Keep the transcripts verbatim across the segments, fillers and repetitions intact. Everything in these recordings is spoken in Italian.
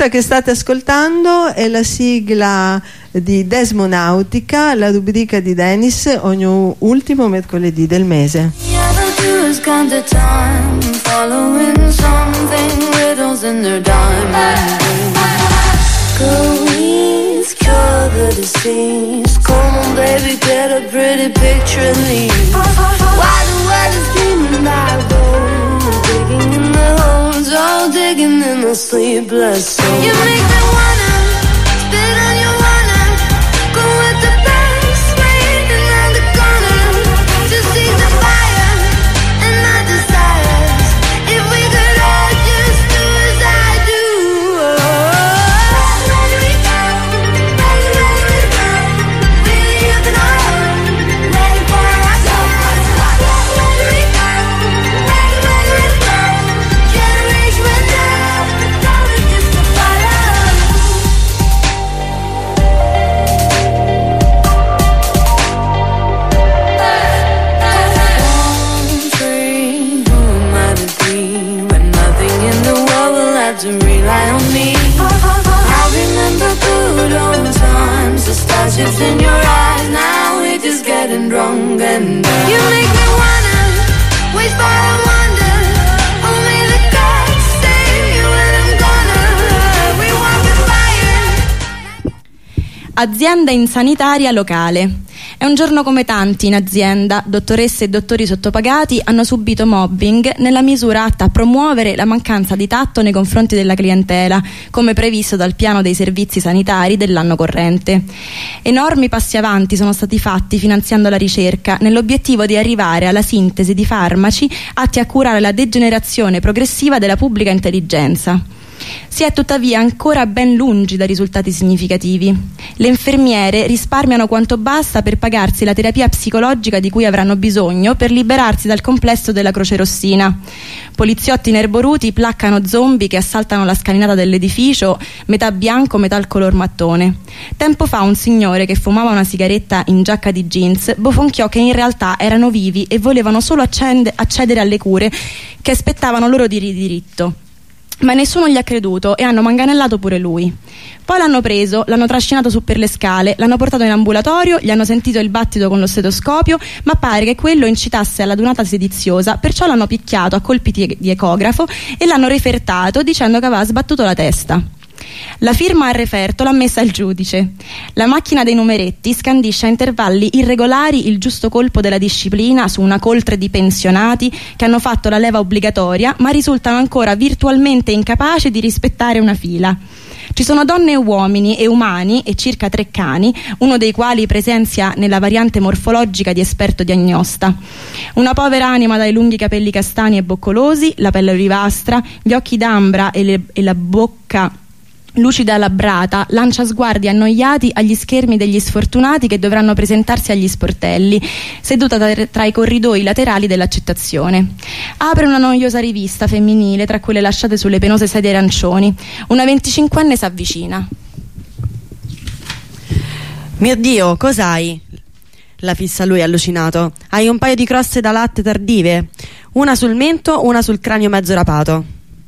Questa che state ascoltando è la sigla di Desmonautica, la rubrica di Dennis ogni ultimo mercoledì del mese. Cover the seas. Come on, baby, get a pretty picture of me. Why the world is dreaming like gold, digging in the holes, all digging in the sleepless soul. You make me wanna spit on your wanna go with the best, waiting around the corner to see the fire and my desires. If we could all just do as I do. To rely on me. I remember good old times, the starships in your eyes. Now we're just getting drunk and uh, you make me wanna waste by the wonder. Only the gods save you when I'm gonna. We walk the fire. Azienda insanitaria locale. È un giorno come tanti in azienda. Dottoresse e dottori sottopagati hanno subito mobbing nella misura atta a promuovere la mancanza di tatto nei confronti della clientela, come previsto dal piano dei servizi sanitari dell'anno corrente. Enormi passi avanti sono stati fatti finanziando la ricerca nell'obiettivo di arrivare alla sintesi di farmaci atti a curare la degenerazione progressiva della pubblica intelligenza. Si è tuttavia ancora ben lungi da risultati significativi. Le infermiere risparmiano quanto basta per pagarsi la terapia psicologica di cui avranno bisogno per liberarsi dal complesso della Croce Rossina. Poliziotti nerboruti placcano zombie che assaltano la scalinata dell'edificio, metà bianco, metà al color mattone. Tempo fa un signore che fumava una sigaretta in giacca di jeans bofonchiò che in realtà erano vivi e volevano solo accende- accedere alle cure che aspettavano loro di diritto. Ma nessuno gli ha creduto e hanno manganellato pure lui. Poi l'hanno preso, l'hanno trascinato su per le scale, l'hanno portato in ambulatorio, gli hanno sentito il battito con lo stetoscopio, ma pare che quello incitasse alla adunata sediziosa, perciò l'hanno picchiato a colpi di ecografo e l'hanno refertato dicendo che aveva sbattuto la testa. La firma al referto l'ha messa il giudice. La macchina dei numeretti scandisce a intervalli irregolari il giusto colpo della disciplina su una coltre di pensionati che hanno fatto la leva obbligatoria ma risultano ancora virtualmente incapaci di rispettare una fila. Ci sono donne e uomini e umani e circa tre cani, uno dei quali presenzia nella variante morfologica di esperto diagnosta. Una povera anima dai lunghi capelli castani e boccolosi, la pelle olivastra, gli occhi d'ambra e, le, e la bocca lucida labbrata, lancia sguardi annoiati agli schermi degli sfortunati che dovranno presentarsi agli sportelli, seduta tra, tra i corridoi laterali dell'accettazione. Apre una noiosa rivista femminile tra quelle lasciate sulle penose sedie arancioni. Una venticinquenne s'avvicina. Mio Dio, cos'hai? La fissa lui allucinato. Hai un paio di croste da latte tardive? Una sul mento, una sul cranio mezzo rapato.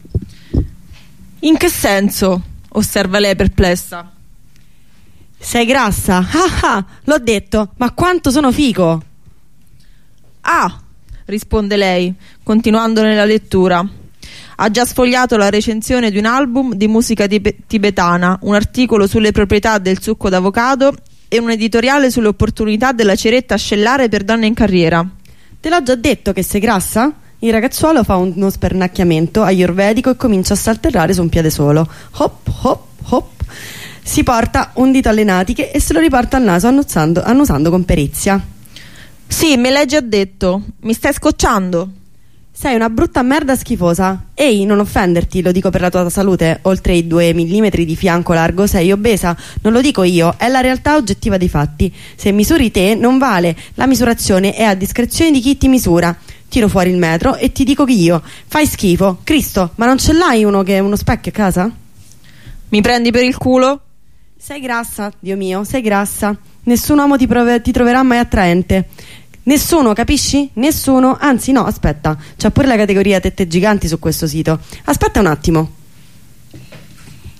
In che senso? Osserva lei perplessa. Sei grassa? Ah ah, l'ho detto, ma quanto sono fico! Ah, risponde lei, continuando nella lettura. Ha già sfogliato la recensione di un album di musica tib- tibetana, un articolo sulle proprietà del succo d'avocado e un editoriale sulle opportunità della ceretta ascellare per donne in carriera. Te l'ho già detto che sei grassa? Il ragazzuolo fa uno spernacchiamento ayurvedico e comincia a saltellare su un piede solo. Hop, hop, hop. Si porta un dito alle natiche e se lo riporta al naso annusando, annusando con perizia. Sì, me l'hai già detto. Mi stai scocciando. Sei una brutta merda schifosa. Ehi, non offenderti, lo dico per la tua salute. Oltre i due millimetri di fianco largo sei obesa. Non lo dico io, è la realtà oggettiva dei fatti. Se misuri te non vale. La misurazione è a discrezione di chi ti misura. Tiro fuori il metro e ti dico che io fai schifo. Cristo, ma non ce l'hai uno che è uno specchio a casa? Mi prendi per il culo? Sei grassa, Dio mio, sei grassa. Nessun uomo ti, prove- ti troverà mai attraente. Nessuno, capisci? Nessuno. Anzi no, aspetta, c'è pure la categoria tette giganti su questo sito. Aspetta un attimo.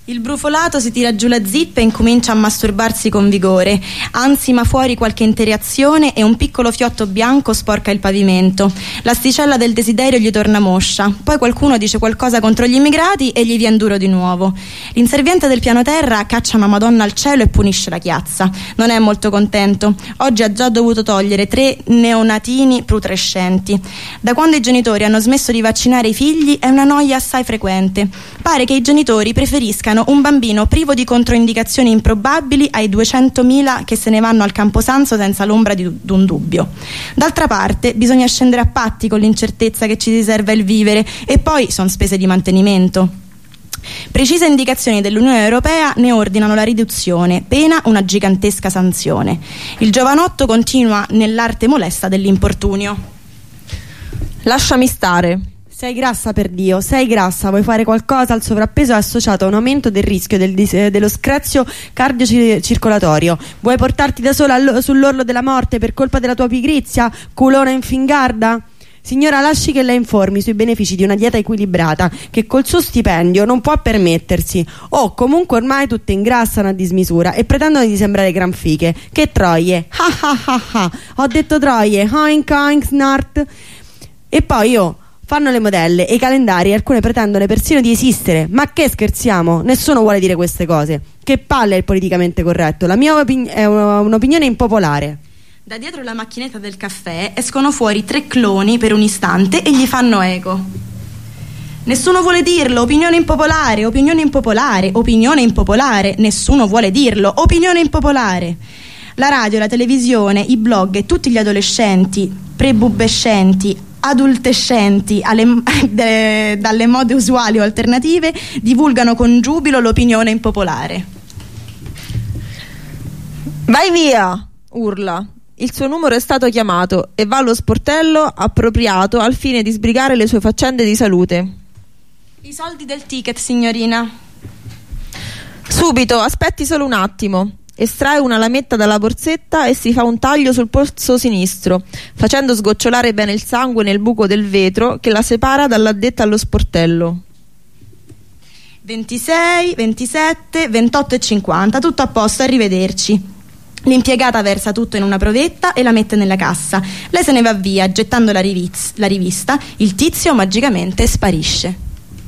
Il brufolato si tira giù la zippa e incomincia a masturbarsi con vigore. Ansima fuori qualche interazione e un piccolo fiotto bianco sporca il pavimento. L'asticella del desiderio gli torna moscia. Poi qualcuno dice qualcosa contro gli immigrati e gli vien duro di nuovo. L'inserviente del piano terra caccia una Madonna al cielo e punisce la chiazza. Non è molto contento. Oggi ha già dovuto togliere tre neonatini putrescenti. Da quando i genitori hanno smesso di vaccinare i figli è una noia assai frequente. Pare che i genitori preferiscano un bambino privo di controindicazioni improbabili ai duecentomila che se ne vanno al Camposanto senza l'ombra di un dubbio. D'altra parte bisogna scendere a patti con l'incertezza che ci riserva il vivere, e poi sono spese di mantenimento. Precise indicazioni dell'Unione Europea ne ordinano la riduzione, pena una gigantesca sanzione. Il giovanotto continua nell'arte molesta dell'importunio. Lasciami stare. Sei grassa, per Dio, sei grassa, vuoi fare qualcosa? Al sovrappeso è associato a un aumento del rischio del dis- dello screzio cardiocircolatorio. Vuoi portarti da sola all- sull'orlo della morte per colpa della tua pigrizia, culona infingarda? Signora, lasci che lei informi sui benefici di una dieta equilibrata che col suo stipendio non può permettersi. Oh, comunque ormai tutte ingrassano a dismisura e pretendono di sembrare gran fiche. Che troie! Ha ha ha ha! Ho detto troie! Oink oink snort! E poi io... fanno le modelle e i calendari, alcune pretendono persino di esistere. Ma che scherziamo? Nessuno vuole dire queste cose. Che palle è il politicamente corretto. La mia opin- è un'opinione impopolare. Da dietro la macchinetta del caffè escono fuori tre cloni per un istante e gli fanno eco. Nessuno vuole dirlo, opinione impopolare, opinione impopolare, opinione impopolare, nessuno vuole dirlo, opinione impopolare. La radio, la televisione, i blog e tutti gli adolescenti, prebubescenti, adultescenti alle, de, dalle mode usuali o alternative divulgano con giubilo l'opinione impopolare. Vai via! Urla. Il suo numero è stato chiamato e va allo sportello appropriato al fine di sbrigare le sue faccende di salute. I soldi del ticket, signorina. Subito, aspetti solo un attimo. Estrae una lametta dalla borsetta e si fa un taglio sul polso sinistro, facendo sgocciolare bene il sangue nel buco del vetro che la separa dall'addetta allo sportello. ventisei, ventisette, ventotto e cinquanta, tutto a posto, arrivederci. L'impiegata versa tutto in una provetta e la mette nella cassa. Lei se ne va via, gettando la, riviz- la rivista. Il tizio magicamente sparisce.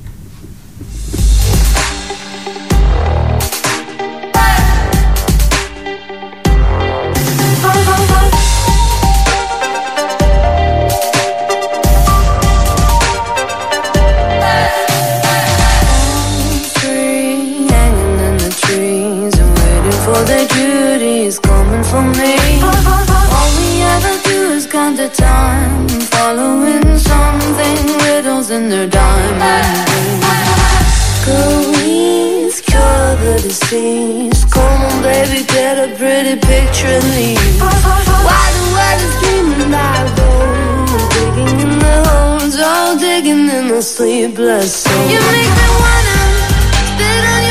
Time following something, riddles in their diamond rings. Please cure the disease. Come on, baby, get a pretty picture and leave. Why the world is dreaming that road, digging in the holes, all digging in the sleepless soul. You make me wanna spit on